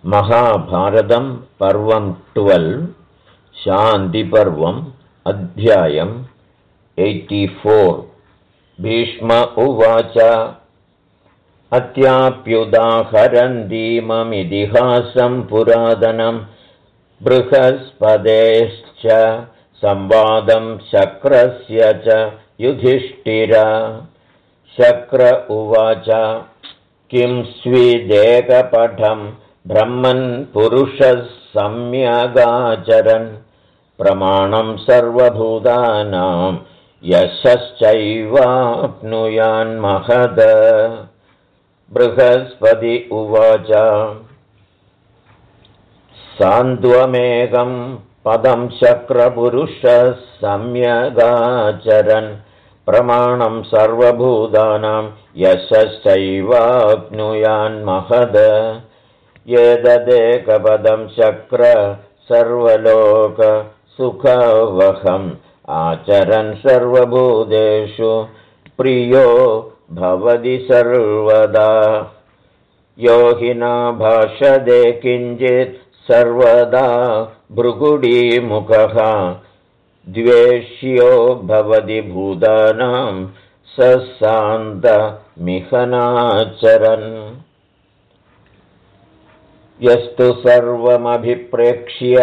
महाभारतं पर्वं 12 शान्तिपर्वम् अध्यायम् 84 भीष्म उवाच अत्याप्युदाहरन्तीममितिहासं पुरातनं बृहस्पतेश्च संवादं शक्रस्य च युधिष्ठिरा शक्र उवाच किं स्वीदेकपठं ब्रह्मन् पुरुषः सम्यगाचरन् प्रमाणं सर्वभूतानां यशश्चैवाप्नुयान्महद बृहस्पति उवाच सान्द्वमेकं पदं शक्रपुरुषः सम्यगाचरन् प्रमाणं सर्वभूतानां यशश्चैवाप्नुयान्महद एतदेकपदं शक्र सर्वलोकसुखवहम् आचरन् सर्वभूतेषु प्रियो भवति सर्वदा यो हि न भाषते किञ्चित् सर्वदा भृगुडीमुखः द्वेष्यो भवति भूतानां स शान्तमिहनाचरन् यस्तु सर्वमभिप्रेक्ष्य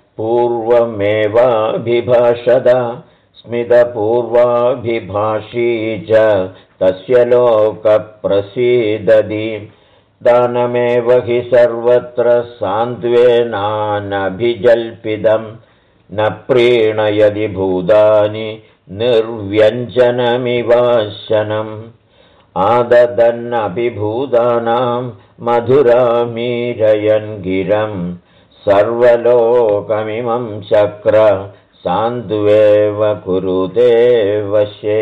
पूर्वमेवाभिभाषत स्मितपूर्वाभिभाषी च तस्य लोकप्रसीदति दानमेव हि सर्वत्र सान्त्वेनानभिजल्पितं न प्रीणयति भूतानि निर्व्यञ्जनमिवाशनम् आददन्नभिभूतानां मधुरामीरयन् गिरं सर्वलोकमिमं शक्र सान्द्वेव कुरुते वशे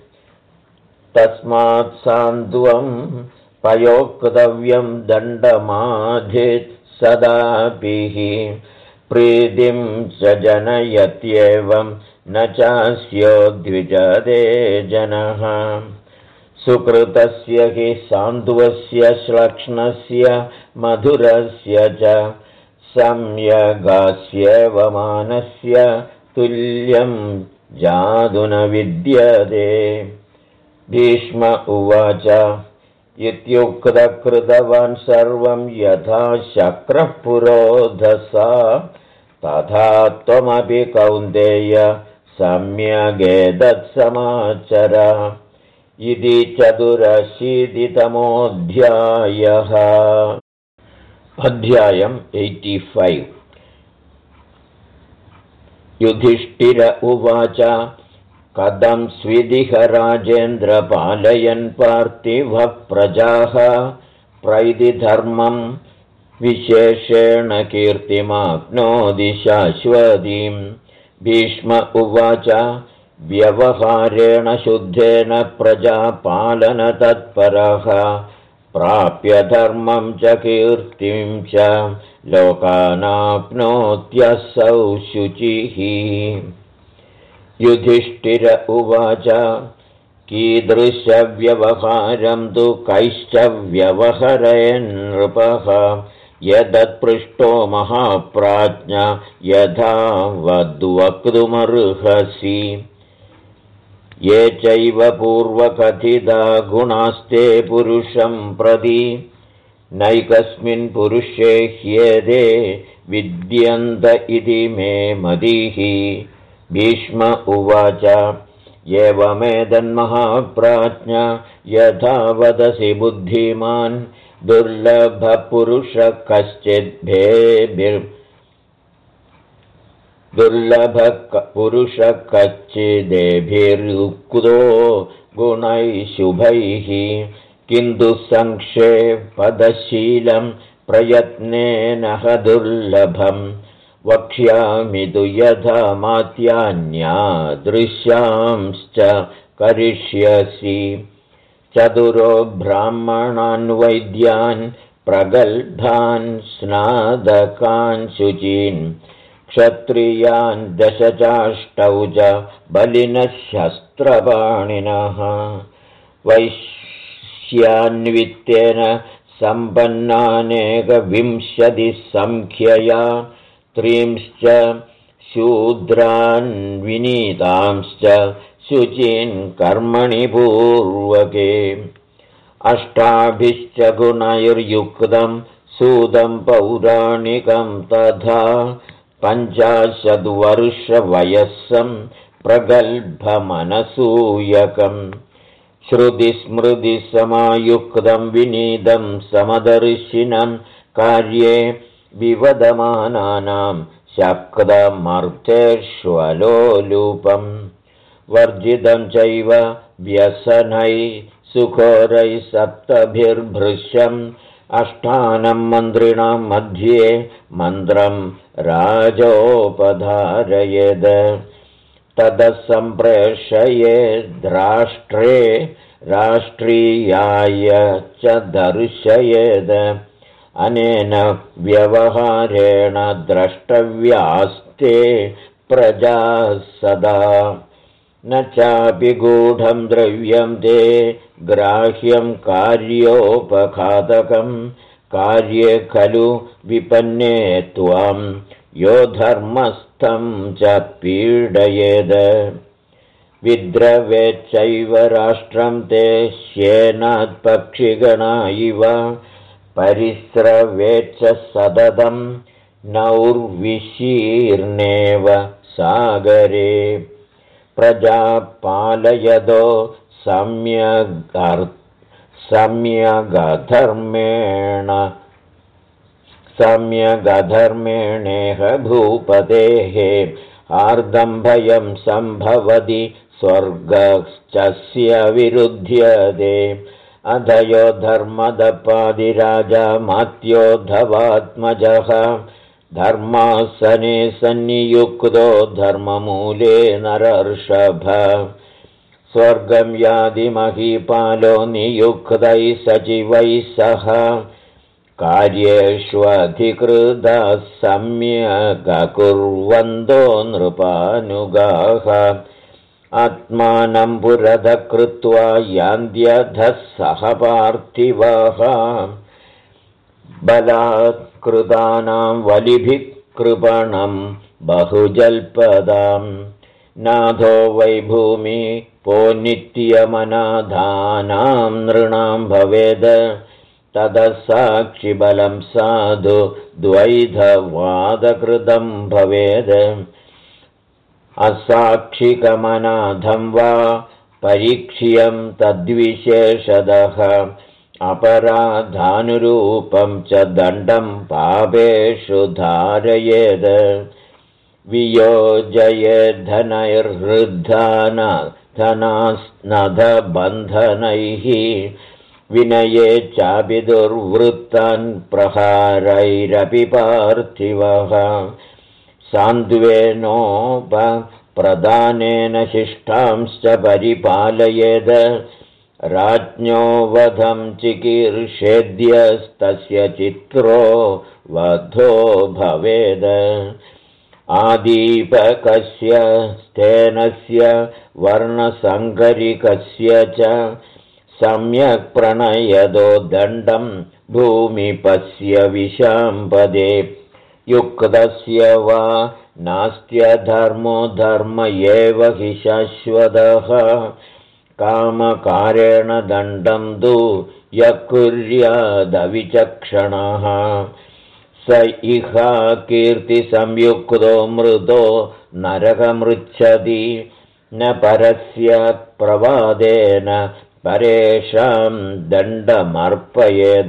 तस्मात् सान्द्वं पयोक्तव्यं दण्डमाधित् सदाभिः प्रीतिं च जनयत्येवं न चास्यो द्विजते जनः सुकृतस्य हि सान्द्वस्य श्लक्ष्णस्य मधुरस्य च सम्यगास्येवमानस्य तुल्यं जातु न विद्यते भीष्म उवाच इत्युक्तकृतवान् सर्वं यथा शक्रः पुरोधसा तथा त्वमपि कौन्तेय सम्यगेतत्समाचर इति 84तमोऽध्यायः अध्यायम् 85 युधिष्ठिर उवाच कथं स्विदिह राजेन्द्र पालयन् पार्थिवः प्रजाः प्रैतिधर्मं विशेषेण कीर्तिमाप्नोति शाश्वतीं भीष्म उवाच व्यवहारेण शुद्धेन प्रजापालनतत्परः प्राप्य धर्मं च कीर्तिं च लोकानाप्नोत्यसौ शुचिः युधिष्ठिर उवाच कीदृशव्यवहारं तु कैश्च व्यवहरेन् नृपः यदत्पृष्टो महाप्राज्ञ यथा वद्वक्तुमर्हसि ये चैव पूर्वकथिता गुणास्ते पुरुषं प्रति नैकस्मिन् पुरुषे ह्येते विद्यन्त इति मे मतिः भीष्म उवाच एवमेतन्महाप्राज्ञ यथा वदसि बुद्धिमान् दुर्लभपुरुषः कच्चिदेभिर्युक्तो गुणैः शुभैः किन्तु संक्षेपदशीलं प्रयत्नेन ह दुर्लभम् वक्ष्यामि तु यथा मात्यान्यादृश्यांश्च करिष्यसि चतुरो ब्राह्मणान् वैद्यान् प्रगल्भान् स्नादकान् शुचीन् क्षत्रियान् दशचाष्टौ च बलिनः शस्त्रपाणिनः वैश्यान्वित्तेन सम्पन्नानेकविंशतिसङ्ख्यया 3 शूद्रान् विनीतांश्च शुचीन् कर्मणि पूर्वके 8 गुणैर्युक्तं सूदं पौराणिकं तथा 50 वर्षवयस्सं प्रगल्भमनसूयकम् श्रुतिस्मृतिसमायुक्तं विनीतं समदर्शिनं कार्ये विवदमानानां शक्तमर्थेष्वलोलुपम् वर्जितं चैव व्यसनैः सुखोरैः सप्तभिर्भृशम् 8 मन्त्रिणां मध्ये मन्त्रं राजोपधारयेद ततः सम्प्रेषयेद्राष्ट्रे राष्ट्रीयाय च दर्शयेद अनेन व्यवहारेण द्रष्टव्यास्ते प्रजा सदा न चापि गूढं द्रव्यं ते ग्राह्यं कार्योपघातकं कार्ये खलु विपन्ने त्वां यो धर्मस्थं च पीडयेद विद्रवेच्चैव राष्ट्रं ते श्येनात्पक्षिगणा इव परिस्रवेच्च सततं नौर्विशीर्णेव सागरे प्रजापालयदो सम्यगधर्मेणेह भूपतेः आर्दम्भयं सम्भवति स्वर्गश्चस्य विरुध्यते अधयो धर्मदपादिराजा मात्योद्धवात्मजः धर्मासने सन्नियुक्तो धर्ममूले नरर्षभ स्वर्गं यादि महीपालो नियुक्तैः सचिवैः सह कार्येष्वधिकृताः सम्यगकुर्वन्तो नृपानुगाः आत्मानं पुरतः कृत्वा यान्त्यधः सह पार्थिवाः बलात्कृतानां वलिभिः कृपणं बहुजल्पदां नाथो वै भूमि पोनित्यमनाधानां नृणां भवेद ततः साक्षिबलं साधु द्वैधवादकृतं भवेद असाक्षिकमनाधं वा परीक्ष्यं तद्विशेषदः अपराधानुरूपं च दण्डं पापेषु धारयेद वियोजयेद्धनैर्हृद्धनधबन्धनैः विनये चापि दुर्वृत्तान् प्रहारैरपि पार्थिवः सान्त्वेनोपप्रदानेन शिष्टांश्च परिपालयेद राज्ञो वधं चिकीर्षेद्यस्तस्य चित्रो वधो भवेद आदीपकस्य स्थेनस्य वर्णसङ्करिकस्य च सम्यक् प्रणयदो दण्डं भूमिपस्य विशाम्पदे युक्तस्य वा नास्त्यधर्मो धर्म एव हि शाश्वतः कामकारेण दण्डं तु यः कुर्यादविचक्षणः स इहा कीर्तिसंयुक्तो मृतो नरकमृच्छति न परस्य प्रवादेन परेषां दण्डमर्पयेद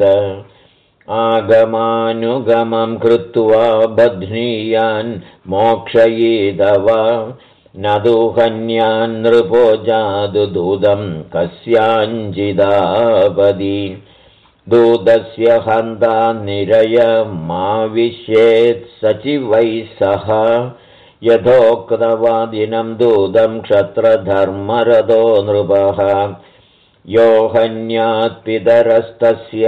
आगमानुगमं कृत्वा बध्नीयान् मोक्षयीदवा न दुहन्यान् नृपो जादुदूतं कस्याञ्चिदापदि दूतस्य हन्ता निरयमाविश्येत् सचिवैः सह यथोक्तवादिनं दूतं क्षत्रधर्मरतो नृपः यो हन्यात् पितरस्तस्य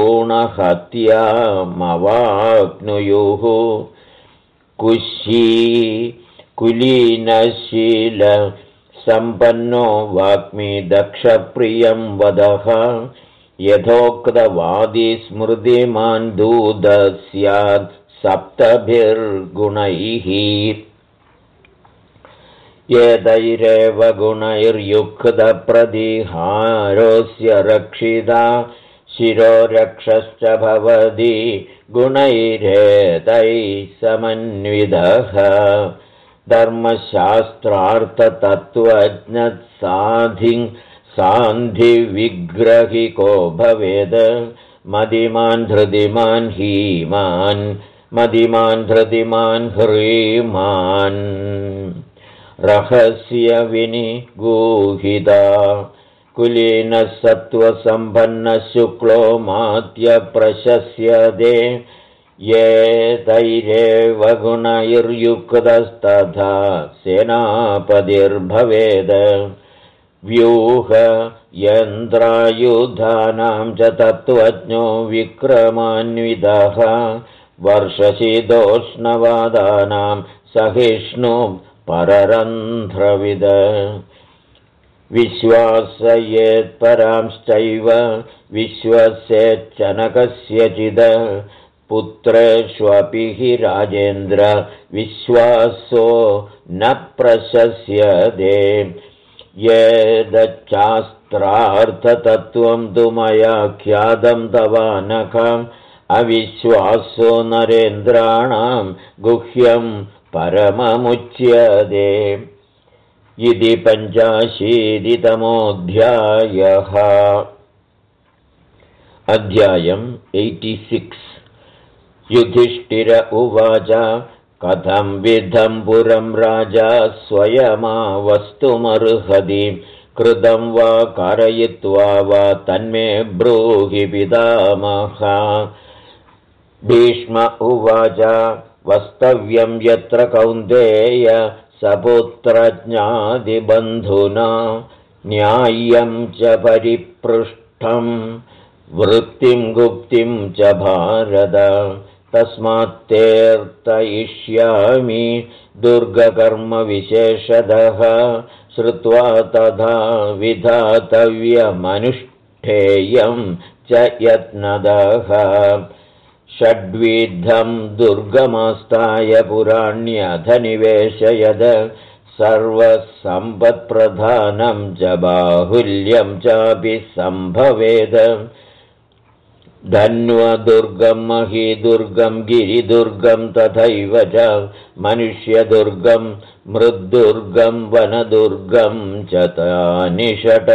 भ्रूणहत्यामवाप्नुयुः कुलीनशील सम्पन्नो वाग्मी दक्षप्रियं वदः यथोक्तवादी स्मृतिमान् दूतः स्यात् सप्तभिर्गुणैः एतैरेव गुणैर्युक्तप्रतिहारोऽस्य रक्षिता शिरोरक्षश्च भवति गुणैरेतैः समन्वितः सान्धिविग्रहिको भवेद् मदिमान् धृतिमान् हीमान् मदिमान् धृतिमान् ह्रीमान् रहस्यविनिगूहिता कुलीनः सत्त्वसम्पन्नः शुक्लो मात्यप्रशस्यते एतैरेव गुणैर्युक्तस्तथा सेनापतिर्भवेद् व्यूह यन्त्रायुधानां च तत्त्वज्ञो विक्रमान्वितः वर्षशीतोष्णवादानां सहिष्णु पररन्ध्रविद विश्वासयेत्परांश्चैव विश्वसेच्चनकस्यचिद पुत्रेष्वपि हि राजेन्द्र विश्वासो न प्रशस्यते येदच्चास्त्रार्थतत्त्वं तु मया ख्यातं तवानखम् अविश्वासो नरेन्द्राणां गुह्यं परममुच्यते इति 85तमोऽध्यायः। अध्यायम् 86। युधिष्ठिर उवाच कथं विधं पुरं राजा स्वयमावस्तुमर्हति कृतं वा कारयित्वा वा तन्मे ब्रूहि पितामह। भीष्म उवाच वस्तव्यं यत्र कौन्तेय सपुत्रज्ञातिबन्धुना न्याय्यं च परिपृष्ठं वृत्तिं गुप्तिं च भारत तस्मात्तेऽर्तयिष्यामि दुर्गकर्मविशेषतः श्रुत्वा तथा विधातव्यमनुष्ठेयं च यत्नदः षड्विधं दुर्गमास्ताय पुराण्यधनिवेशयद सर्वसम्पत्प्रधानं च बाहुल्यं चापि सम्भवेद धन्वदुर्गं महीदुर्गं गिरिदुर्गं तथैव च मनुष्यदुर्गं मृद्दुर्गं वनदुर्गं च तानि षट्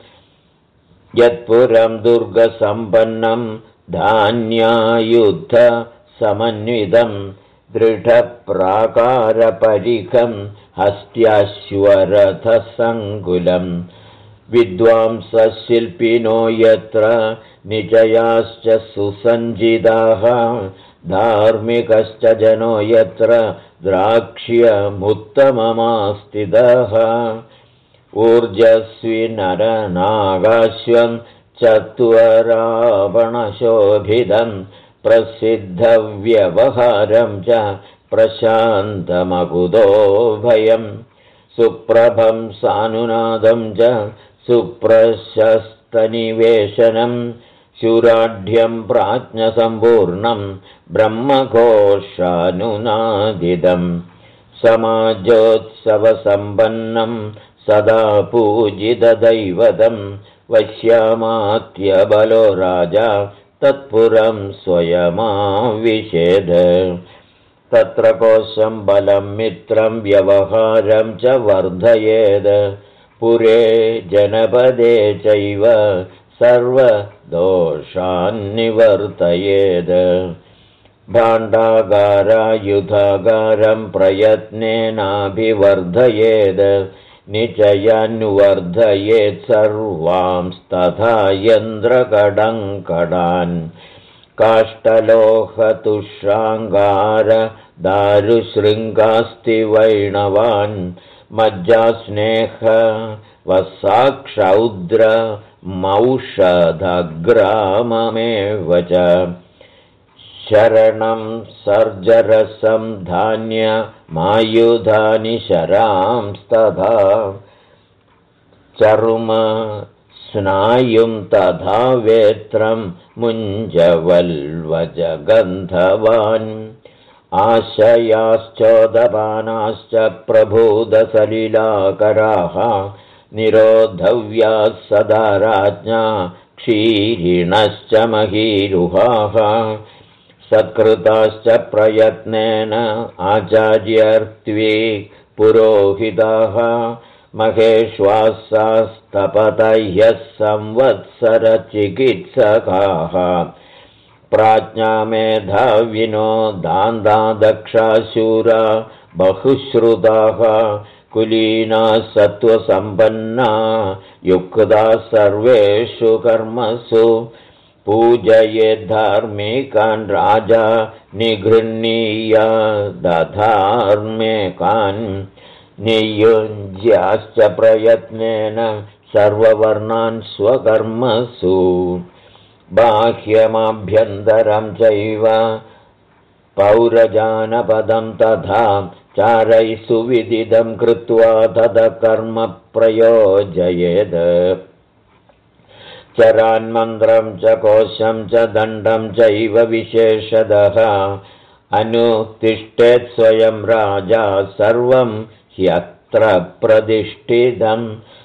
यत्पुरं दुर्गसम्पन्नं धान्यायुधसमन्वितं दृढप्राकारपरिखं हस्त्याश्वरथसङ्कुलं विद्वांसशिल्पिनो यत्र निचयाश्च सुसञ्जिताः धार्मिकश्च जनो यत्र द्राक्ष्यमुत्तममास्थितः ऊर्जस्वी नरनागाश्वं चत्वरावणशोभितं प्रसिद्धव्यवहारं च प्रशान्तमकुतो भयं सुप्रभं सानुनादं च सुप्रशस्तनिवेशनं शूराढ्यं प्राज्ञसम्पूर्णं ब्रह्मघोषानुनादितं समाजोत्सवसम्पन्नं सदा पूजितदैवतं वश्यामात्यबलो राजा तत्पुरं स्वयमाविशेद तत्र कोशं बलं मित्रं व्यवहारं च वर्धयेद पुरे जनपदे चैव सर्वदोषान्निवर्तयेद भाण्डागारायुधागारं प्रयत्नेनाभिवर्धयेद निचयान्वर्धयेत् सर्वांस्तथा यन्द्रकडङ्कडान् काष्ठलोहतुषाङ्गार दारुशृङ्गास्तिवैणवान् मज्जास्नेह वसाक्षौद्र मौषधग्राममेव च शरणं सर्जरसं धान्यमायुधानि शरांस्तथा चर्म स्नायुं तथा वेत्रं मुञ्जवल्वजगन्धवान् आशयाश्चोदपानाश्च प्रभूदसलिलाकराः निरोधव्याः सदा राज्ञा क्षीरिणश्च महीरुहाः सत्कृताश्च प्रयत्नेन आचार्यर्त्वे पुरोहिताः महेश्वासास्तपतह्यः संवत्सरचिकित्सकाः प्राज्ञा मेधाविनो दान्दादक्षाशूरा बहुश्रुताः कुलीना सत्त्वसम्पन्ना युक्ता सर्वेषु कर्मसु पूजयेद्धार्मिकान् राजा निगृह्णीय दधार्मिकान् नियुञ्ज्याश्च प्रयत्नेन सर्ववर्णान् स्वकर्मसु बाह्यमाभ्यन्तरं चैव पौरजानपदं तथा चारैः सुविदितं कृत्वा तदकर्म प्रयोजयेत् चरान्मन्त्रं च कोशं च दण्डं चैव विशेषतः अनुतिष्ठेत् स्वयं राजा सर्वं ह्यत्र प्रतिष्ठितम्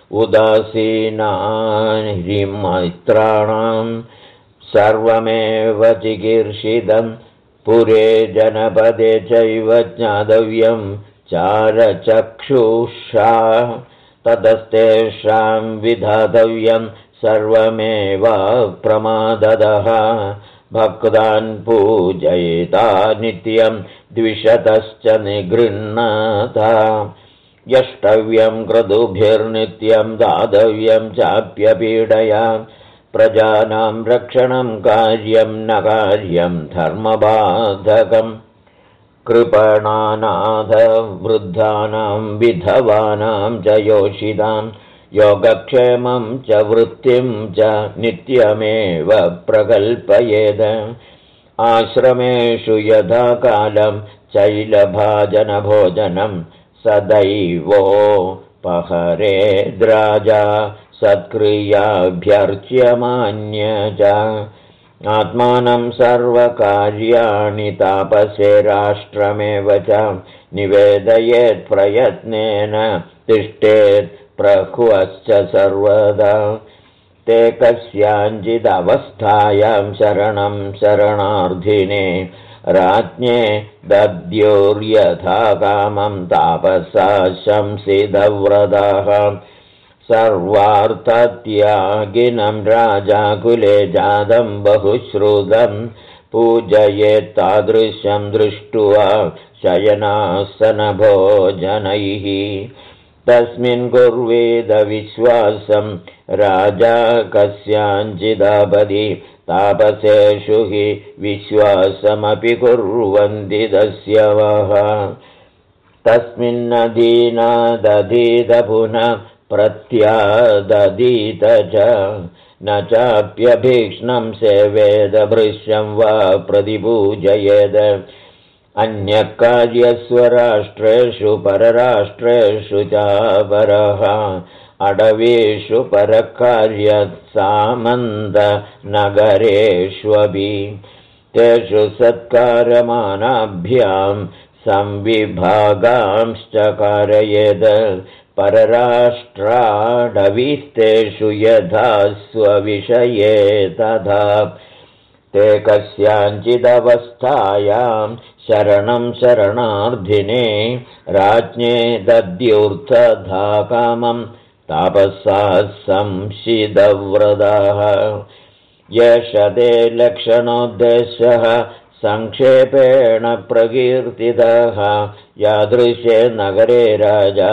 उदासीनानिमित्राणां सर्वमेव चिकीर्षितं पुरे जनपदे चैव ज्ञातव्यं चारचक्षुषा ततस्तेषां विधातव्यं सर्वमेव प्रमाददः भक्तान् पूजयिता नित्यं द्विशतश्च निगृह्णाता यष्टव्यं क्रतुभिर्नित्यं दातव्यं चाप्यपीडया प्रजानां रक्षणं कार्यं न कार्यं धर्मबाधकम् कृपणानाथ वृद्धानां विधवानां च योषितां योगक्षेमं च वृत्तिं च नित्यमेव प्रकल्पयेद आश्रमेषु यथा कालं चैलभाजनभोजनं सदैवोपहरेद्राजा सत्क्रियाभ्यर्च्यमान्य च आत्मानं सर्वकार्याणि तापसे राष्ट्रमेव च निवेदयेत् प्रयत्नेन तिष्ठेत् प्रह्वश्च सर्वदा ते कस्याञ्चिदवस्थायां शरणं शरणार्थिने राज्ञे दद्योर्यथा कामं तापसा शंसितव्रताः सर्वार्थत्यागिनं राजाकुले जातं बहुश्रुतं पूजयेत्तादृशं दृष्ट्वा शयनासनभोजनैः तस्मिन् कुर्वेद विश्वासं राजा कस्याञ्चिदापदि तापसेषु हि विश्वासमपि कुर्वन्ति दस्यवः तस्मिन्नधीनादधीत पुनः प्रत्यादधीत च न चाप्यभीक्ष्णं सेवेद भृश्यं वा प्रतिपूजयेद अन्यकार्यस्वराष्ट्रेषु परराष्ट्रेषु चापरः अडवीषु परकार्यसामन्तनगरेष्वपि तेषु सत्कारमानाभ्यां संविभागांश्च कारयेद परराष्ट्राडवीस्तेषु यथा स्वविषये तथा ते कस्याञ्चिदवस्थायां शरणं शरणार्थिने राज्ञे दद्युर्थधा कामं तापसाः संशितव्रताः येष ते लक्षणोद्देशः संक्षेपेण प्रकीर्तितः यादृशे नगरे राजा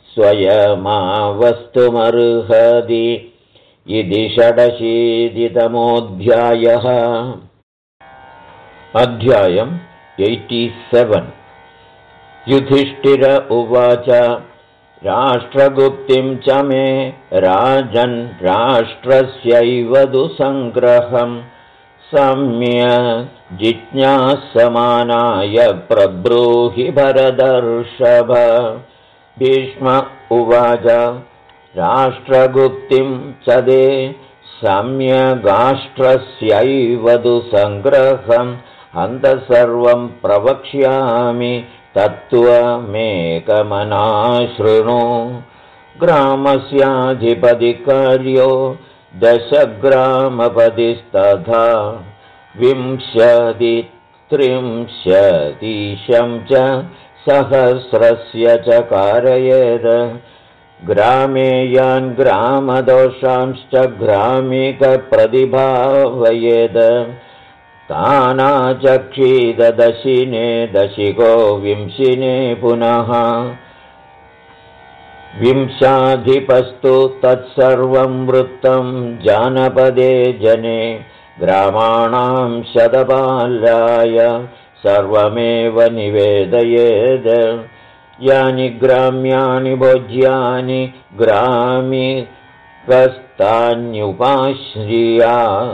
स्वयमावस्तुमर्हति इति 86तमोऽध्यायः। अध्यायम् 87। युधिष्ठिर उवाच राष्ट्रगुप्तिं च मे राजन् राष्ट्रस्यैव दुसङ्ग्रहं सम्यक् जिज्ञासमानाय प्रब्रूहि भरतर्षभ। भीष्म उवाच राष्ट्रगुप्तिं च दे सम्यगाष्ट्रस्यैव तु सङ्ग्रहम् अन्तः सर्वं प्रवक्ष्यामि तत्त्वमेकमनाशृणु ग्रामस्याधिपतिकार्यो 10 ग्रामपतिस्तथा 20-30 च सहस्रस्य च कारयेत् ग्रामेयान् ग्रामदोषांश्च ग्रामिकप्रतिभावयेत् तानाचक्षीदशिने दशिको 20 पुनः 20 तत्सर्वं वृत्तं जानपदे जने ग्रामाणां शतपालाय सर्वमेव निवेदयेत् यानि ग्राम्याणि भोज्यानि ग्रामिकस्तान्युपाश्रिया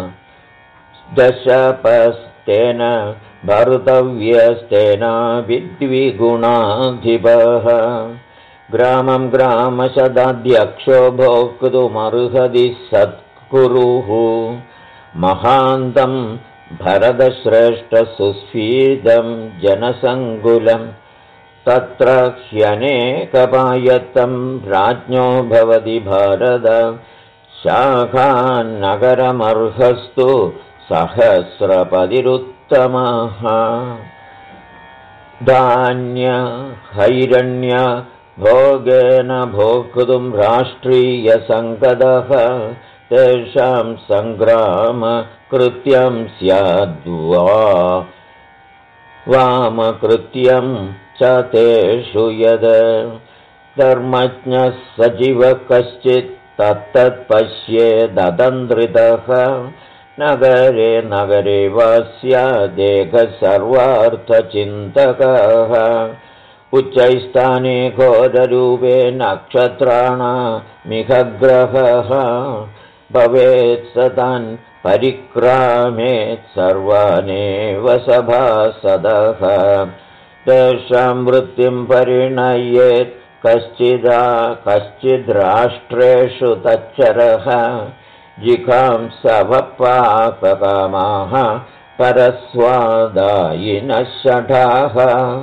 दशपस्तेन भर्तव्यस्तेन विद्विगुणाधिपः ग्रामं ग्रामशताध्यक्षो भोक्तुमर्हति सत्कुरुः महान्तं भरतश्रेष्ठसुस्फीदं जनसङ्कुलं तत्र ह्यनेकपायत्तं राज्ञो भवति भारत शाखान्नगरमर्हस्तु सहस्रपतिरुत्तमः धान्य हैरण्य भोगेन भोक्तुं राष्ट्रीयसङ्कतः तेषां सङ्ग्रामकृत्यं स्याद्वा वामकृत्यं च तेषु यद् धर्मज्ञः सजीवः कश्चित् तत्तत्पश्येदतन्द्रितः नगरे नगरे वा स्यादेकः सर्वार्थचिन्तकः उच्चैस्थाने घोररूपे नक्षत्राणामिह ग्रहः भवेत् स तान् परिक्रामेत् सर्वानेव सभासदः तेषां वृत्तिं परिणयेत् कश्चिद्राष्ट्रेषु तच्चरः जिघांसवपाककामाः परस्वादायिनः षठाः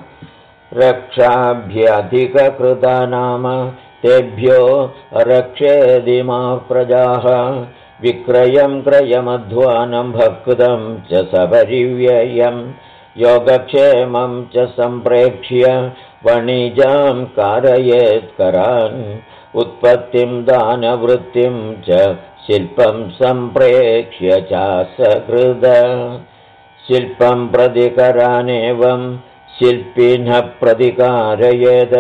रक्षाभ्यधिककृता नाम तेभ्यो रक्षेदिमाः प्रजाः विक्रयं क्रयमध्वानं भक्तं च सपरिव्ययं योगक्षेमं च सम्प्रेक्ष्य वणिजां कारयेत्करान् उत्पत्तिं दानवृत्तिं च शिल्पं सम्प्रेक्ष्य चासकृद शिल्पं प्रतिकरानेवं शिल्पिनः प्रतिकारयेत्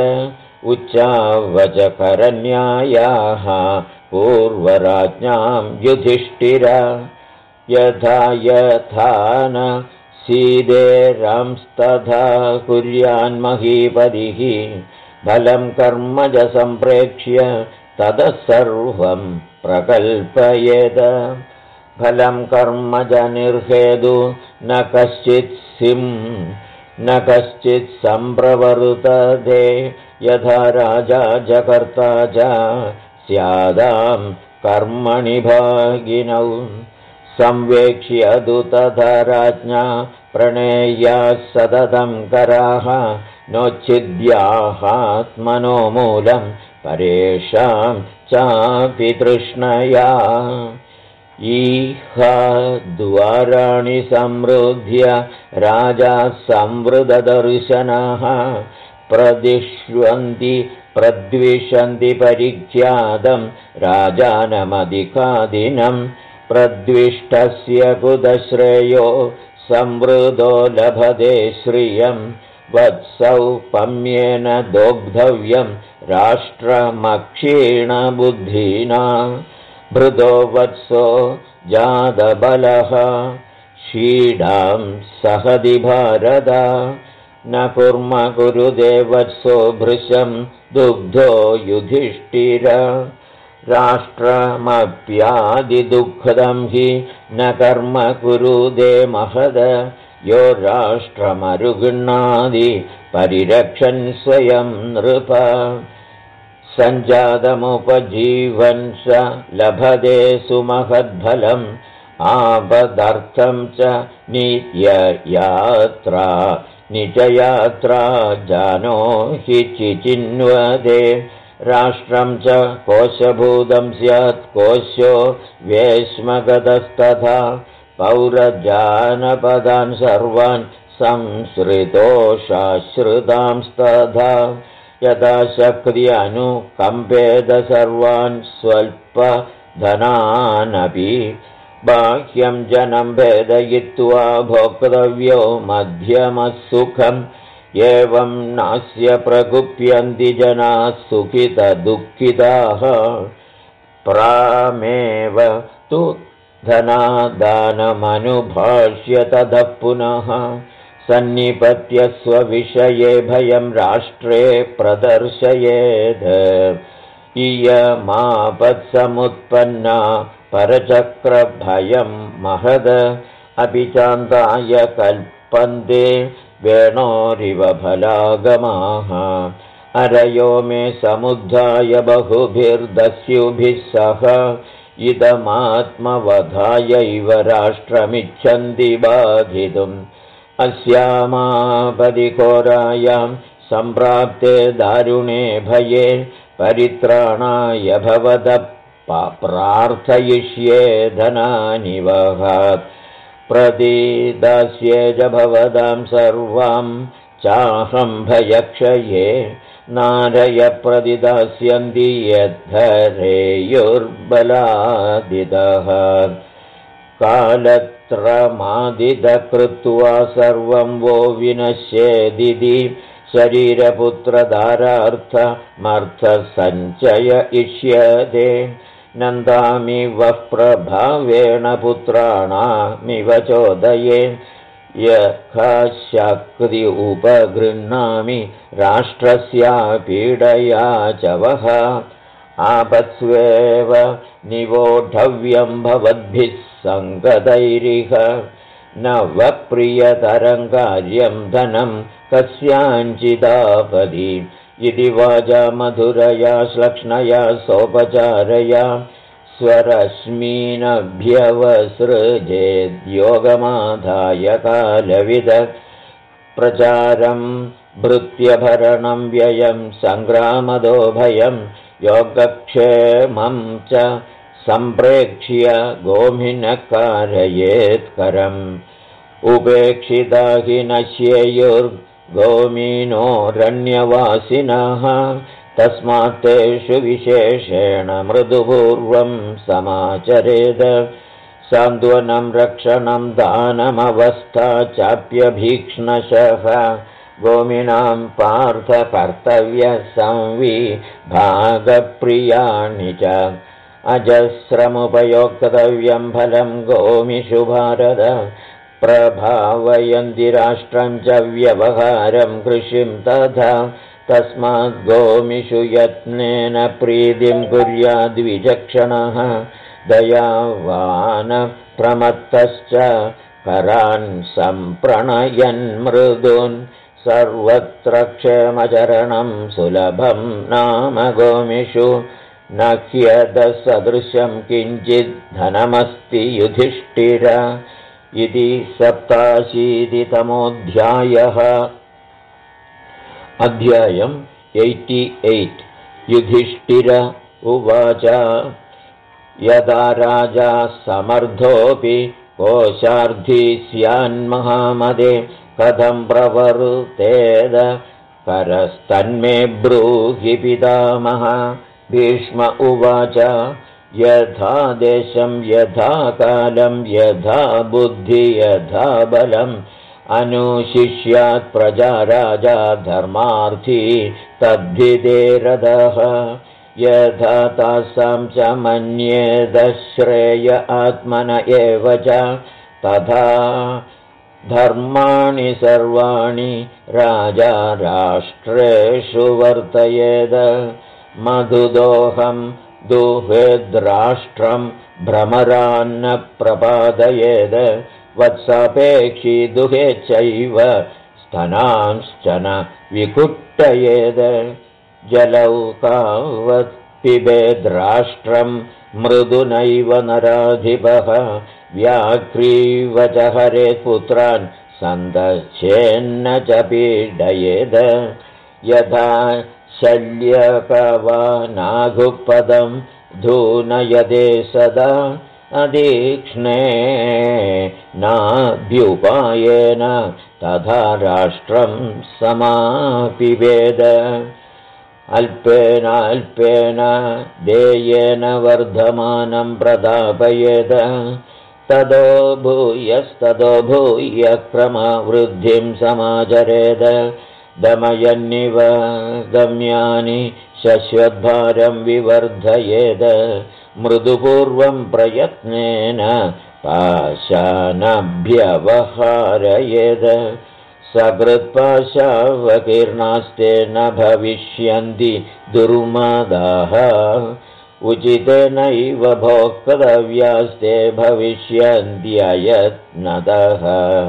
उच्चावचकरन्यायाः पूर्वराज्ञां युधिष्ठिर यथा न सीदेरांस्तथा कुर्यान्महीपतिः बलं कर्म च सम्प्रेक्ष्य ततः सर्वं प्रकल्पयेत् फलं कर्म च निर्हेतु न कश्चित् सम्प्रवर्तते यथा राजा च कर्ता च स्यादां कर्मणि भागिनौ संवेक्ष्यतु तथा राज्ञा प्रणेयाः सततं कराः नोच्छिद्याहात्मनो मूलं परेषां चापि तृष्णया इह द्वाराणि समृद्ध्य राजा संवृतदर्शनः प्रद्विषन्ति परिख्यातं राजानमधिकादिनं प्रद्विष्टस्य कुतश्रेयो संवृतो लभते श्रियं वत्सौ पम्येन दोग्धव्यं राष्ट्रमक्षीणबुद्धिना भृतो वत्सो जातबलः शीडां सहति भारत न कुर्म कुरुते वत्सो भृशं दुग्धो युधिष्ठिर राष्ट्रमप्यादिदुःखदं हि न कर्म कुरुते महद यो राष्ट्रमरुगृह्णादि परिरक्षन् स्वयं नृप सञ्जातमुपजीवन् स लभते सुमहद्फलम् आपदर्थं च नित्ययात्रा निजयात्रा जानो हि चिचिन्वदे राष्ट्रं च कोशभूतं स्यात् कोशो वेश्मगतस्तथा पौरजानपदान् सर्वान् संसृतोषाश्रितांस्तथा यदा शक्ति अनुकम्पेद सर्वान् स्वल्पधनानपि बाह्यं जनं भेदयित्वा भोक्तव्यो मध्यमसुखम् एवं नास्य प्रकुप्यन्ति जनाः सुखितदुःखिताः प्रामेव तु धनादानमनुभाष्य ततः पुनः सन्निपत्य स्वविषये भयं राष्ट्रे प्रदर्शयेत् इयमापत्समुत्पन्ना परचक्रभयं महद अपि चान्ताय कल्पन्ते वेणोरिव फलागमाः अरयो मे समुद्धाय बहुभिर्दस्युभिः सह इदमात्मवधायैव राष्ट्रमिच्छन्ति बाधितुम् अस्यामापदिघोरायां सम्प्राप्ते दारुणे भये परित्राणाय भवतः प्रार्थयिष्ये धनानि वहात् प्रदिदास्ये च भवतां सर्वां चाहं भयक्षये नारय प्रदिदास्यन्ति यद्धरेयुर्बलादिदः कालत्रमादिदकृत्वा सर्वं वो विनश्येदिति शरीरपुत्रधारार्थमर्थसञ्चय इष्यते नन्दामि वः प्रभावेण पुत्राणामिव चोदये यथाशक्ति उपगृह्णामि राष्ट्रस्यापीडया च वः आपत्स्वेव निवोढव्यं भवद्भिः सङ्गतैरिह न वप्रियतरं कार्यं धनं कस्याञ्चिदापदि इति वाचा मधुरया श्लक्ष्णया सोपचारया स्वरश्मीनभ्यवसृजेद्योगमाधाय कालविद प्रचारं भृत्यभरणं व्ययं सङ्ग्रामदो भयं योगक्षेमं च सम्प्रेक्ष्य गोमिनः कारयेत्करम् उपेक्षिता हि नश्येयुर्गोमिनोरण्यवासिनः तस्मात् तेषु विशेषेण मृदुपूर्वं समाचरेद सान्त्वनं रक्षणं दानमवस्था चाप्यभीक्ष्णशः गोमिनां पार्थकर्तव्यसंविभागप्रियाणि च अजस्रमुपयोक्तव्यं फलं गोमिषु भारत प्रभावयन्ति राष्ट्रं च व्यवहारं कृषिं तथा तस्माद् गोमिषु यत्नेन प्रीतिं कुर्याद्विचक्षणः दयावान् प्रमत्तश्च करान् सम्प्रणयन् मृदून् सर्वत्र क्षेमचरणं सुलभं नाम गोमिषु न ह्यदसदृशं किञ्चित् धनमस्ति युधिष्ठिर इति 87तमोऽध्यायः। अध्यायम् 88 युधिष्ठिर उवाच यदा राजा समर्थोऽपि कोशार्थी स्यान्महामदे कथं प्रवर्तेद करस्तन्मे ब्रूहि पितामह। भीष्म उवाच यथा देशं यथा कालं यथा बुद्धि यथा बलम् अनुशिष्यात् प्रजा राजा धर्मार्थी तद्धिते रथः यथा तासां च मन्येदश्रेय आत्मन एव च तथा धर्माणि सर्वाणि राजा राष्ट्रेषु वर्तयेद। मधुदोहं दुहेद्राष्ट्रं भ्रमरान्न प्रपादयेद वत्सापेक्षी दुहेच्छैव स्तनांश्च न विकुट्टयेद। जलौकावत् पिबेद्राष्ट्रं मृदुनैव नराधिपः व्याघ्रीव च हरेत् पुत्रान् सन्दश्येन्न च पीडयेद यथा शल्यकवानाघुपदं धूनयदे सदा अदीक्ष्णेनाभ्युपायेन तथा राष्ट्रं समापिबेद अल्पेनाल्पेन देयेन वर्धमानं प्रदापयेद तदो भूय क्रमवृद्धिं समाचरेद दमयन्निव गम्यानि शश्वद्भारं विवर्धयेद मृदुपूर्वं प्रयत्नेन पाशानभ्यवहारयेद सकृत्पाशावकीर्णास्ते न भविष्यन्ति दुर्मदाः उचितेनैव भोक्तव्यास्ते भविष्यन्त्ययत्नतः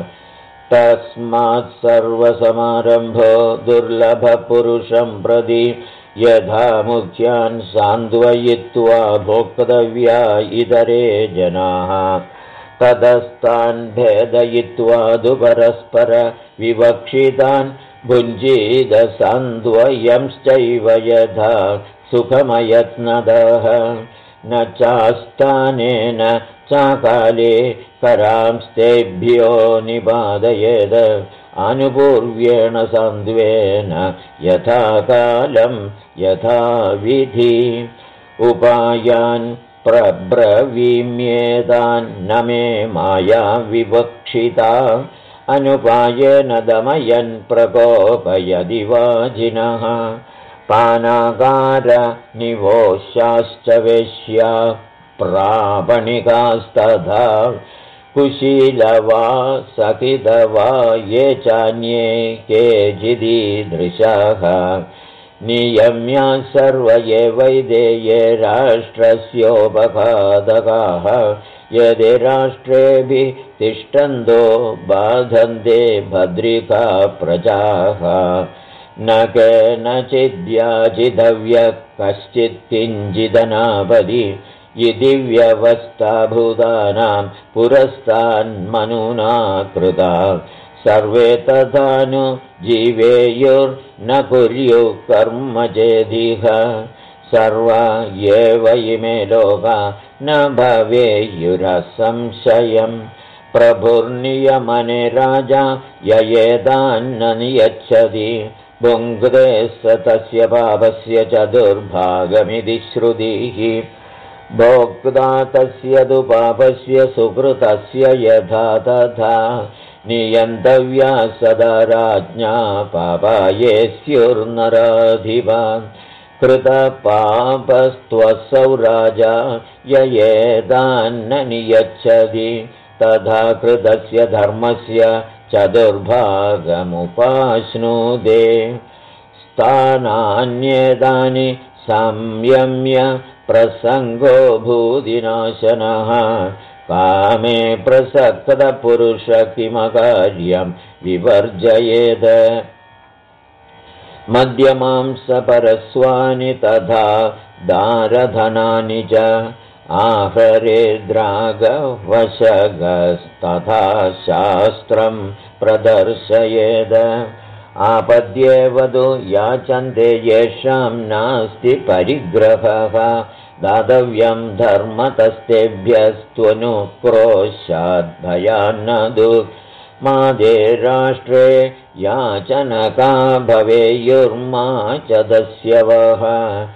तस्मात् सर्वसमारम्भो दुर्लभपुरुषं प्रति यथा मुख्यान् सान्त्वयित्वा भोक्तव्या इतरे जनाः ततस्तान् भेदयित्वा परस्पर विवक्षितान् भुञ्जीद सान्त्वयंश्चैव यथा सुखमयत्नदः न चास्थानेन चाकाले करांस्तेभ्यो निपादयेद अनुपूर्व्येण सान्त्वेन यथा कालं यथा विधि उपायान् प्रब्रवीम्येतान् न मे माया विवक्षिता अनुपायेन दमयन् प्रकोपयदि वाजिनः पानागार निवोश्याश्च वेश्या प्रापणिकास्तथा कुशीलवा सखिदवा ये चान्ये केचिदीदृशाः नियम्या सर्व एवैदेये राष्ट्रस्योपघातकाः यदि राष्ट्रेभिः तिष्ठन्तो बाधन्ते भद्रिका प्रजाः न केनचिद्याचितव्यः कश्चित् किञ्चिदनापदि इति व्यवस्था भूतानां पुरस्तान्मनुना कृता सर्वे तथानु जीवेयुर्न कुर्युः कर्म चेदिह सर्वा एव इमे लोका न भवेयुरसंशयम् प्रभुर्नियमने राजा ययेतान्न नियच्छति भुङ्क्ते स तस्य पापस्य चतुर्भागमिति श्रुतिः भोक्ता तस्य तु पापस्य सुकृतस्य यथा तथा नियन्तव्या सदा राज्ञा पापाये स्युर्नराधिपा कृतपापस्त्वसौ राजा ययेतान्न नियच्छति तथा कृतस्य धर्मस्य चतुर्भागमुपाश्नुते स्थानान्येतानि संयम्य प्रसङ्गो भूदिनाशनः कामे प्रसक्तपुरुष किमकार्यं विवर्जयेत् मध्यमांसपरस्वानि तथा दारधनानि च आहरेद्रागवशगस्तथा शास्त्रं प्रदर्शयेत् आपद्येवदु याचन्ते येषां नास्ति परिग्रहः दातव्यं धर्मतस्तेभ्यस्त्वनुक्रोशाद्भयान्नदु मादे राष्ट्रे याचनका भवेयुर्मा च दस्यवः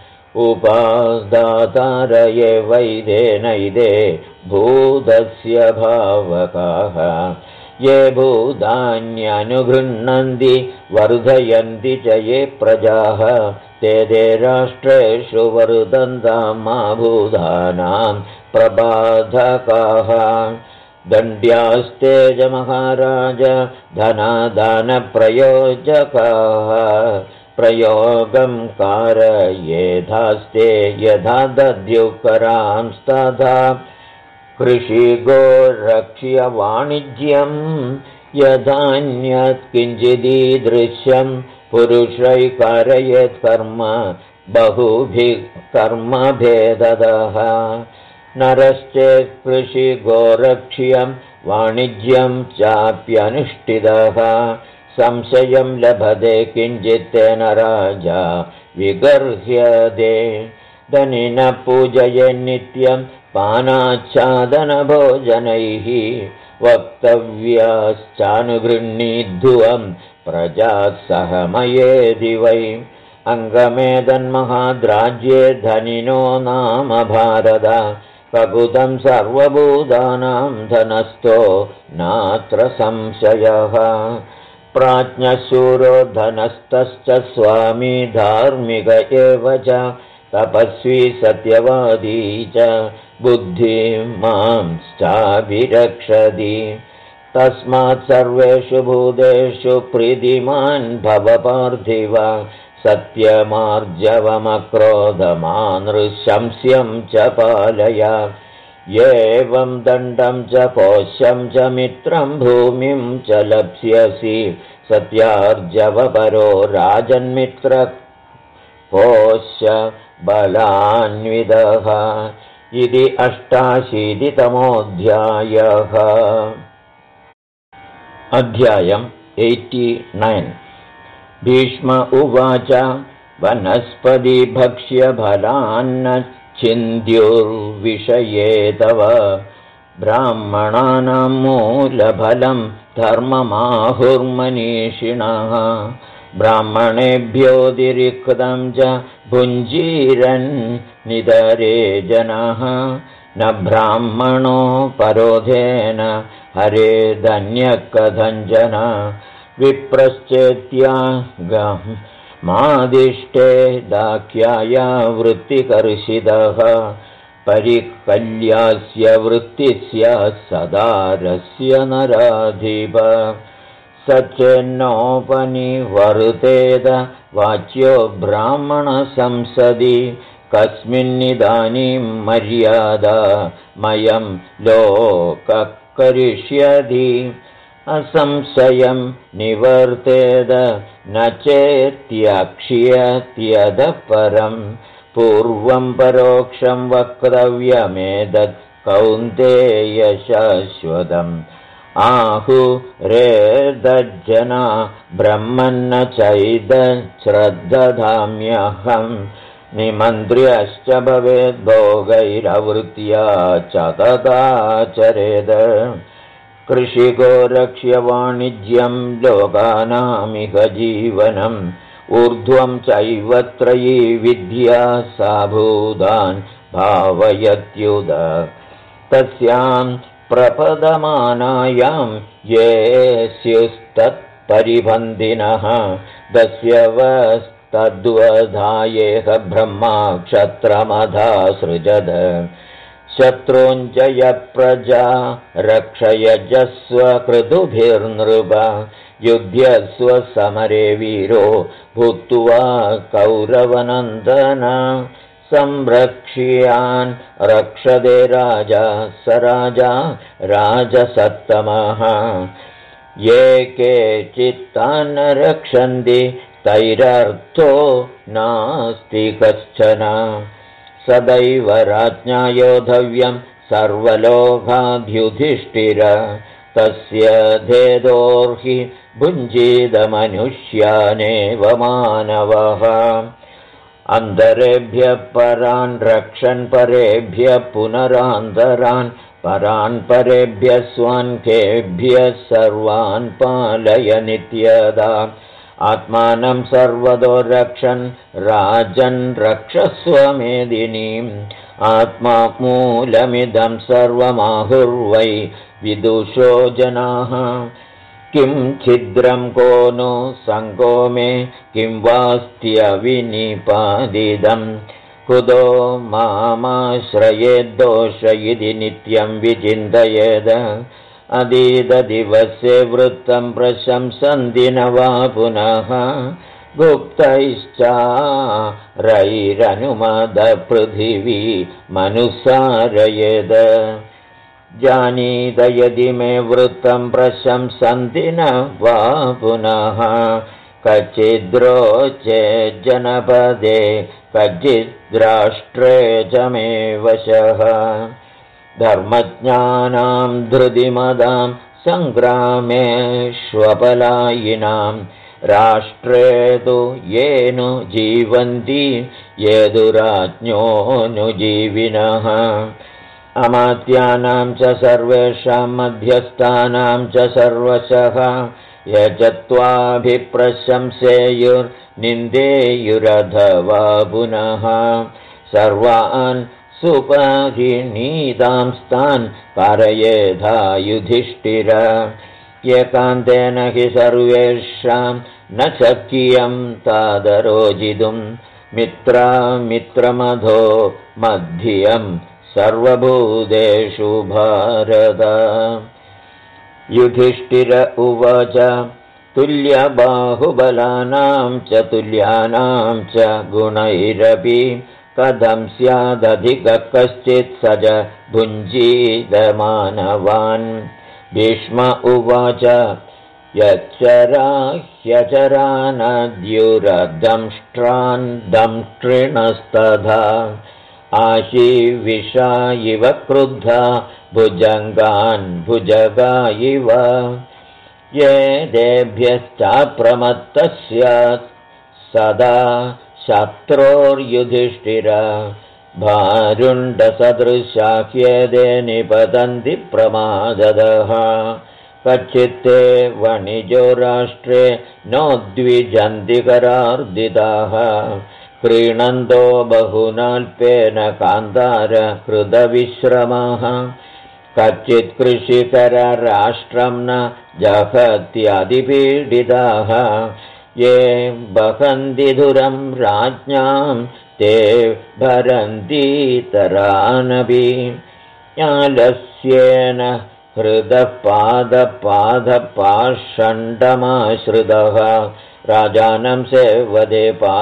उपादातारये वैदेनैदे भूतस्य भावकाः ये भूतान्यनुगृह्णन्ति वर्धयन्ति च ये प्रजाः ते राष्ट्रेषु वर्धन्तां मा भूतानां प्रबाधकाः दण्ड्यास्तेज महाराज धनादानप्रयोजकाः प्रयोगं कारयेधास्ते यथा दद्युकरांस्तथा कृषिगोरक्ष्य वाणिज्यं यथान्यत् किञ्चिदीदृश्यं पुरुषै कारयेत् कर्म बहुभिः कर्मभेददः नरश्चेत् कृषिगोरक्ष्यं वाणिज्यं चाप्यनुष्ठितः संशयं लभते किञ्चित् तेन राजा विगर्ह्यते धनिनः पूजयेन्नित्यं पानाच्छादनभोजनैः वक्तव्याश्चानुगृह्णीध्वं प्रजात्सहमयेदि वै अङ्गमेदन्महाद्राज्ये धनिनो नाम भारत प्रभुतं सर्वभूतानां धनस्थो नात्र संशयः प्राज्ञशूरो धनस्थश्च स्वामी धार्मिक एव च तपस्वी सत्यवादी च बुद्धिमांश्चाभिरक्षति तस्मात् सर्वेषु भूतेषु प्रीतिमान् भव पार्थिव सत्यमार्जवमक्रोधमानृशंस्यं च पालय एवं दण्डं च पोष्यं च मित्रं भूमिं च लप्स्यसि सत्यार्जवपरो राजन्मित्र पोष्य बलान्वितः इति 88तमोऽध्यायः। अध्यायम् 89। भीष्म उवाच वनस्पतिभक्ष्यफलान्न चिन्त्युर्विषये तव ब्राह्मणानां मूलफलं धर्ममाहुर्मनीषिणः ब्राह्मणेभ्योऽतिरिक्तं च भुञ्जीरन् निदरे जनः न ब्राह्मणो परोधेन हरे धन्यः कथञ्चन विप्रश्चेत्यागमादिष्टे दाख्याया वृत्तिकर्षितः परिकल्यास्य वृत्तिस्य सदारस्य नराधिप स चेन्नोपनिवर्तेत वाच्यो ब्राह्मणसंसदि कस्मिन्निदानीं मर्यादा मयं लोकः करिष्यति असंशयं निवर्तेद न चेत्यक्ष्यत्यदः परं पूर्वं परोक्षं वक्तव्यमेतत् कौन्तेय शाश्वतम् आहुरेर्दज्जना ब्रह्मन्न चैदश्रद्धधाम्यहं निमन्त्र्यश्च भवेद्भोगैरवृत्या च तदाचरेद कृषिको रक्ष्य वाणिज्यं लोकानामिह जीवनम् ऊर्ध्वं चैव त्रयी विद्या सा भूतान् भावयत्युद तस्यां प्रपदमानायां ये स्युस्तत्परिबन्धिनः दस्यवस्तद्वधायेह ब्रह्मा क्षत्रमधासृजद शत्रूञ्जय प्रजा रक्षयजस्व क्रतुभिर्नृप युध्यस्व समरे वीरो भूत्वा कौरवनन्दन संरक्ष्यान् रक्षदे राजा स राजा राजसत्तमः ये केचित्तान् रक्षन्ति तैरर्थो नास्ति कश्चन सदैव राज्ञा योद्धव्यं सर्वलोकाद्युधिष्ठिर तस्य धेदोर्हि भुञ्जीदमनुष्यानेव मानवः अन्तरेभ्यः परान् रक्षन् परेभ्यः पुनरान्तरान् परान् परेभ्यः स्वान्केभ्यः सर्वान् पालय नित्यदा आत्मानं सर्वतो रक्षन् राजन् रक्षस्व मेदिनीम् आत्मा मूलमिदं सर्वमाहुर्वै विदुषो जनाः किं छिद्रं को नु सङ्गो मे किं वास्त्यविनिपादिदं कुतो मामाश्रयेद्दोष इति नित्यं विचिन्तयेद अदीददिवसे वृत्तं प्रशंसन्ति न वा पुनः गुप्तैश्चारैरनुमदपृथिवी मनुसारयेद जानीत यदि मे वृत्तं प्रशंसन्ति न वा पुनः कच्चिद्रोचे जनपदे कच्चिद्राष्ट्रे च मे वशः धर्मज्ञानां धृतिमदां सङ्ग्रामेष्वपलायिनां राष्ट्रे तु येनु जीवन्ति येदुराज्ञोऽनुजीविनः अमात्यानां च सर्वेषां मध्यस्थानां च सर्वशः ये च त्वाभिप्रशंसेयुर्निन्देयुरथवा पुनः सर्वान् सुपरिणीतांस्तान् कारयेधा युधिष्ठिर एकान्तेन हि सर्वेषां न शक्यं तादरोजितुं मित्रमधो मध्यं सर्वभूतेषु भारत युधिष्ठिर उवाच तुल्यबाहुबलानां च तुल्यानां च गुणैरपि कथं स्यादधिकः कश्चित् स च भुञ्जीतमानवान् भीष्म उवाच यच्चराह्यचरानद्युरदंष्ट्रान् दंष्ट्रिणस्तथा आशीविषा इव क्रुद्धा भुजङ्गान् भुजगा इव ये देभ्यश्चाप्रमत्तः स्यात् सदा शत्रोर्युधिष्ठिर भारुण्डसदृशाख्येदे निपतन्ति प्रमाददः कच्चित्ते वणिजो राष्ट्रे नोद्विजन्ति करार्दिताः क्रीणन्तो बहुनाल्पेन कान्तार कृतविश्रमः कच्चित् कृषिकरराष्ट्रं न जहत्यादिपीडिताः ये बहन्ति धुरं राज्ञां ते भरन्तीतरानपि आलस्येन हृदः पादपादपाषण्डमाश्रितः राजानं सेवदे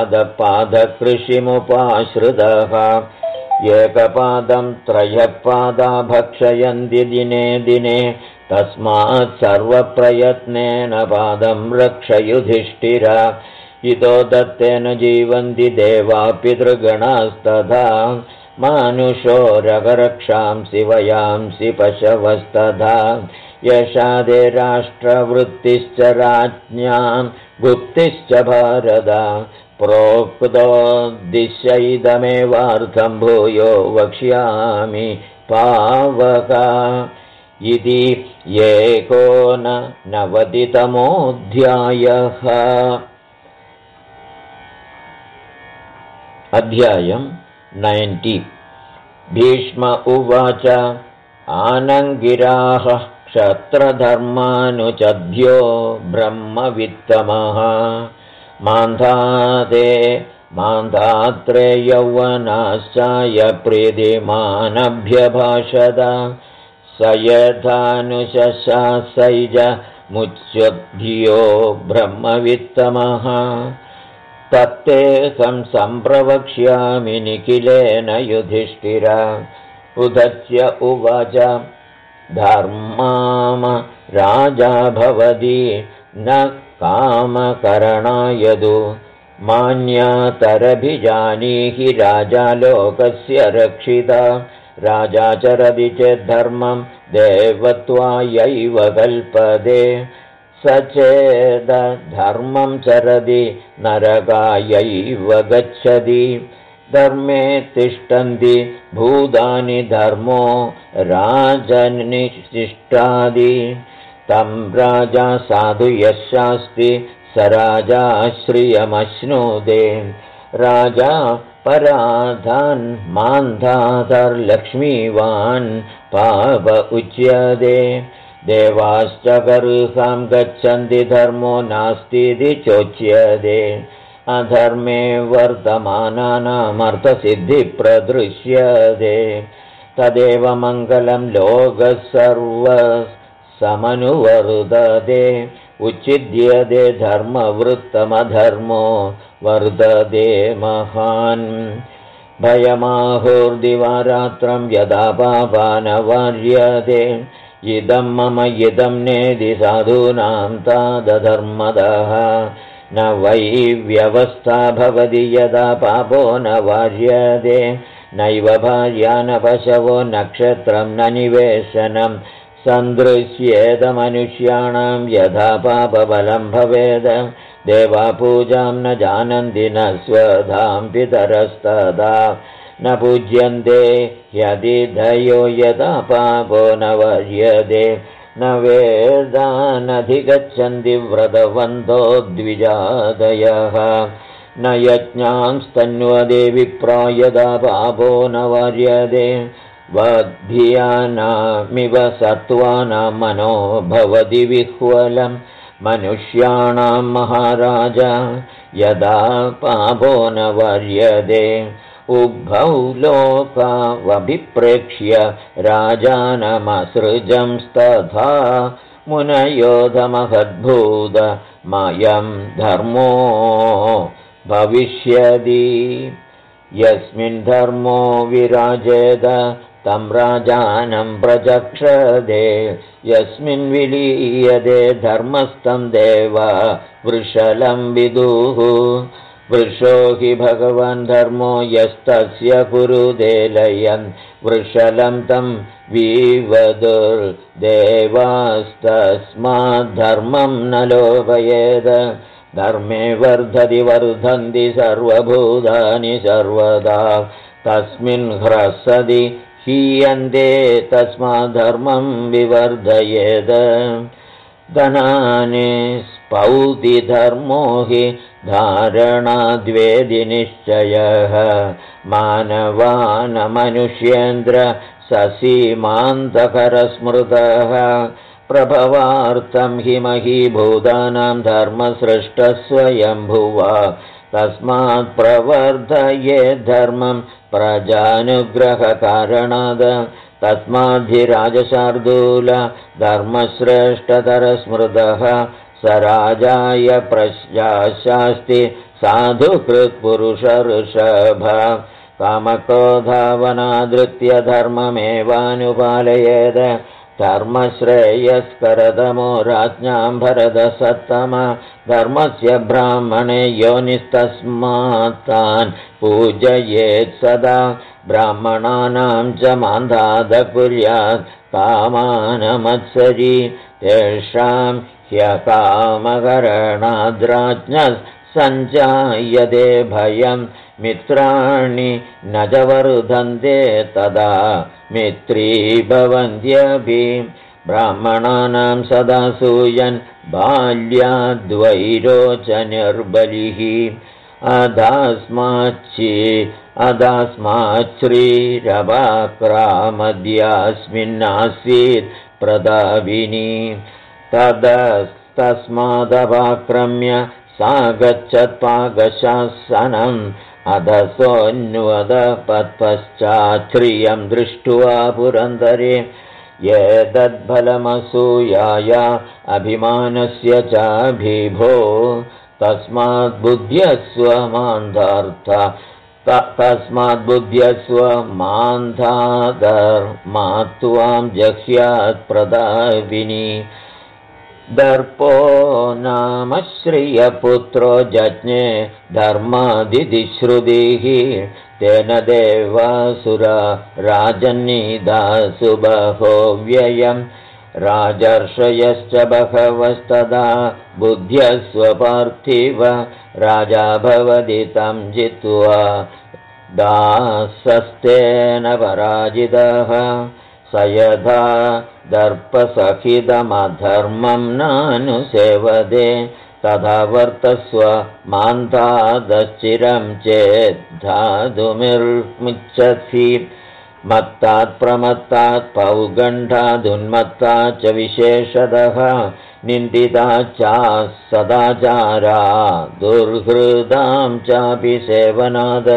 पादकृषिमुपाश्रितः एकपादं त्रयः पादा भक्षयन्ति दिने दिने तस्मात् सर्वप्रयत्नेन पादं रक्ष युधिष्ठिर इतो दत्तेन जीवन्ति देवा पितृगणास्तथा मानुषो रगरक्षांसि वयांसि पशवस्तथा यशादे राष्ट्रवृत्तिश्च राज्ञां गुप्तिश्च भारत प्रोक्तोद्दिश्यैदमेवार्थं भूयो वक्ष्यामि पावक इति 19तमोऽध्यायः अध्यायम् 90 भीष्म उवाच आनङ्गिराः क्षत्रधर्मानुचद्यो ब्रह्मवित्तमः मान्धात्रे यौवनाश्चाय प्रीतिमानभ्यभाषत स यथानुशशासैज मुच्यद्धियो ब्रह्मवित्तमः तत्तेऽहं सम्प्रवक्ष्यामि निखिलेन युधिष्ठिर उदच्य उवाच धर्माम राजा भवति न कामकरणायदु मान्यातरभिजानीहि राजा लोकस्य रक्षिता राजा चरति चेद्धर्मं देवत्वायैव कल्पते स चेदधर्मं चरति नरकायैव गच्छति धर्मे तिष्ठन्ति भूतानि धर्मो राजनिष्ठादि तं राजा साधु यः शास्ति स राजा श्रियमश्नुते राजा पराधान् मान्धातर्लक्ष्मीवान् पाप उच्यते देवाश्च गर्हां गच्छन्ति धर्मो नास्तीति चोच्यते अधर्मे वर्तमानानामर्थसिद्धिप्रदृश्यते तदेव मङ्गलं लोकः सर्वसमनुवर्तते उच्छिद्यते धर्मवृत्तमधर्मो वर्तते महान् भयमाहुर्दिवारात्रं यदा पापानवार्यते इदं मम इदं नेदि साधूनां तादधर्मदः न वै व्यवस्था भवति यदा पापो न वार्यते नैव भार्या न पशवो नक्षत्रं न निवेशनं सन्दृश्येदमनुष्याणां यथा पापबलं भवेद देवा पूजां न जानन्ति न स्वधां पितरस्तदा न पूज्यन्ते ह्यतिथयो यदा पापो न वर्यते न वेदानधिगच्छन्ति व्रतवन्तो द्विजादयः न यज्ञांस्तन्वदे विप्रा यदा पापो न वर्यते वद्भियानामिव सत्त्वानां मनो भवति विह्वलं मनुष्याणां महाराज यदा पापो न वर्यते उभौ लोकावभिप्रेक्ष्य राजानमसृजंस्तथा मुनयोधमहद्भूतमयं धर्मो भविष्यति यस्मिन् धर्मो विराजेत तं राजानं प्रचक्षते यस्मिन् विलीयते धर्मस्थं देवा वृषलं विदुः वृषो हि भगवान् धर्मो यस्तस्य कुरुते लयं वृषलं तं विवदुर्देवास्तस्माद्धर्मं न लोभयेद धर्मे वर्धति वर्धन्ति सर्वभूतानि सर्वदा तस्मिन् ह्रसति हीयन्ते तस्माद्धर्मं विवर्धयेद धनानि स्पौति धर्मो हि धारणाद्वेदि निश्चयः मानवानमनुष्येन्द्र ससीमान्तकरस्मृतः प्रभवार्थं हि महीभूतानां धर्मसृष्टस्वयम्भुवा तस्मात् प्रवर्धये धर्मं प्रजानुग्रहकारणाद तस्माद्धिराजशार्दूल धर्मश्रेष्ठतरस्मृतः स राजाय प्रशास्ति साधुकृत्पुरुषऋषभ कामक्रोधावनादृत्य धर्ममेवानुपालयेद धर्मश्रेयस्करतमो राज्ञां भरतसत्तम धर्मस्य ब्राह्मणे योनिस्तस्मात् तान् पूजयेत् सदा ब्राह्मणानां च मान्धाद कुर्यात् कामानमत्सरी तेषां ह्यकामकरणाद्राज्ञः सञ्जायते भयं मित्राणि न च वर्धन्ते तदा मित्री भवन्त्यपि ब्राह्मणानां सदा सूयन् बाल्याद्वैरोचनिर्बलिः अधास्माच्छ्रीरवाक्रामद्यास्मिन्नासीत् प्रदाविनी तदस्तस्मादपाक्रम्य सा गच्छत्पाकशासनम् अधसोऽन्वदपत्पश्चाच्छ्रियं दृष्ट्वा पुरन्दरे एतद्फलमसूयाया अभिमानस्य चाभिभो तस्माद्बुद्ध्यस्व मान्धाधर्मात्वां जह्यात् प्रदाविनी दर्पो नाम श्रियपुत्रो जज्ञे धर्मादितिश्रुतिः तेन देवासुरा राजन्निदासु बहो व्ययम् राजर्षयश्च बहवस्तदा बुद्ध्यस्व पार्थिव राजा भवति तं जित्वा दासस्तेन पराजितः स यथा दर्पसहितमधर्मं नानुसेवते तथा वर्तस्व मान्धादश्चिरं चेद्धातुमिर्मुच्यसि मत्तात् प्रमत्तात् पौगण्डादुन्मत्तात् च विशेषतः निन्दिता च सदाचारा दुर्हृदां चापि सेवनाद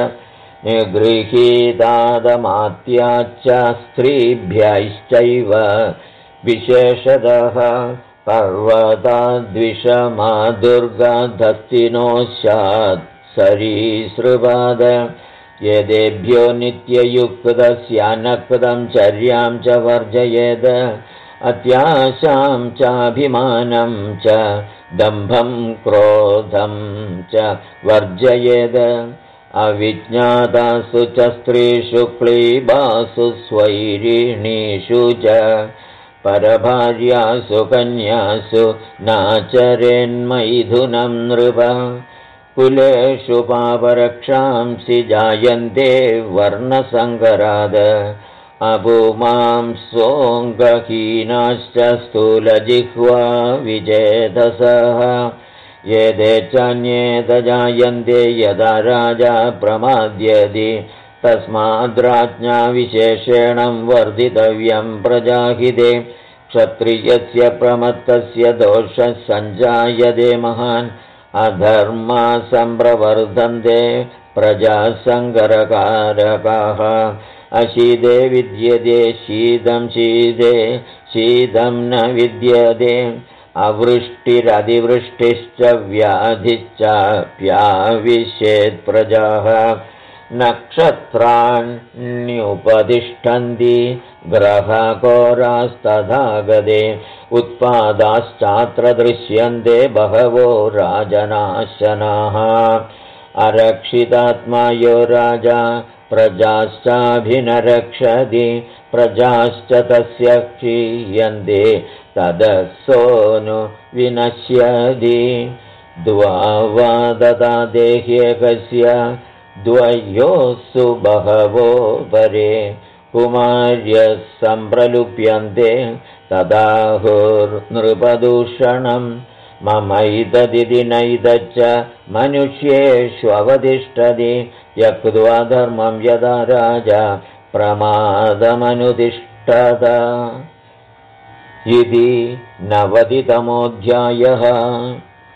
निगृहीतादमात्याच्च स्त्रीभ्यश्चैव विशेषतः पर्वताद्विषमा दुर्गाधस्तिनोश्चात् सरीसृपाद यदेभ्यो नित्ययुक्तस्यानक्तं चर्यां च वर्जयेद अत्याशां चाभिमानं च दम्भं क्रोधं च वर्जयेद अविज्ञातासु च स्त्रीषु क्लीबासु स्वैरिणीषु च परभार्यासु कन्यासु नाचरेन्मैथुनं नृप कुलेषु पापरक्षांसि जायन्ते वर्णसङ्कराद अभूमां सोऽङ्गहीनाश्च स्थूलजिह्वा विजेतसः एते चान्येत जायन्ते यदा राजा प्रमाद्यति तस्माद्राज्ञा विशेषेण वर्धितव्यं प्रजाहिते क्षत्रियस्य प्रमत्तस्य दोषः सञ्जायते महान् अधर्मा सम्प्रवर्धन्ते प्रजासङ्करकारकाः अशीते विद्यते शीतं शीते शीतं न विद्यते अवृष्टिरतिवृष्टिश्च व्याधिश्चाप्याविशेत् प्रजाः नक्षत्राण्युपतिष्ठन्ति ग्रहकोरास्तथा गते उत्पादाश्चात्र दृश्यन्ते बहवो राजनाशनाः अरक्षितात्मा यो राजा प्रजाश्चाभिनरक्षति प्रजाश्च तस्य क्षीयन्ते तदसोनु विनश्यति द्वा ददा देह्येकस्य द्वयोस्सु बहवो परे कुमार्यः सम्प्रलुप्यन्ते तदाहुर्नृपदूषणं ममैतदिति नैतच्च मनुष्येष्ववतिष्ठति यक्त्वा धर्मं यदा राजा प्रमादमनुतिष्ठत इति 90तमोऽध्यायः।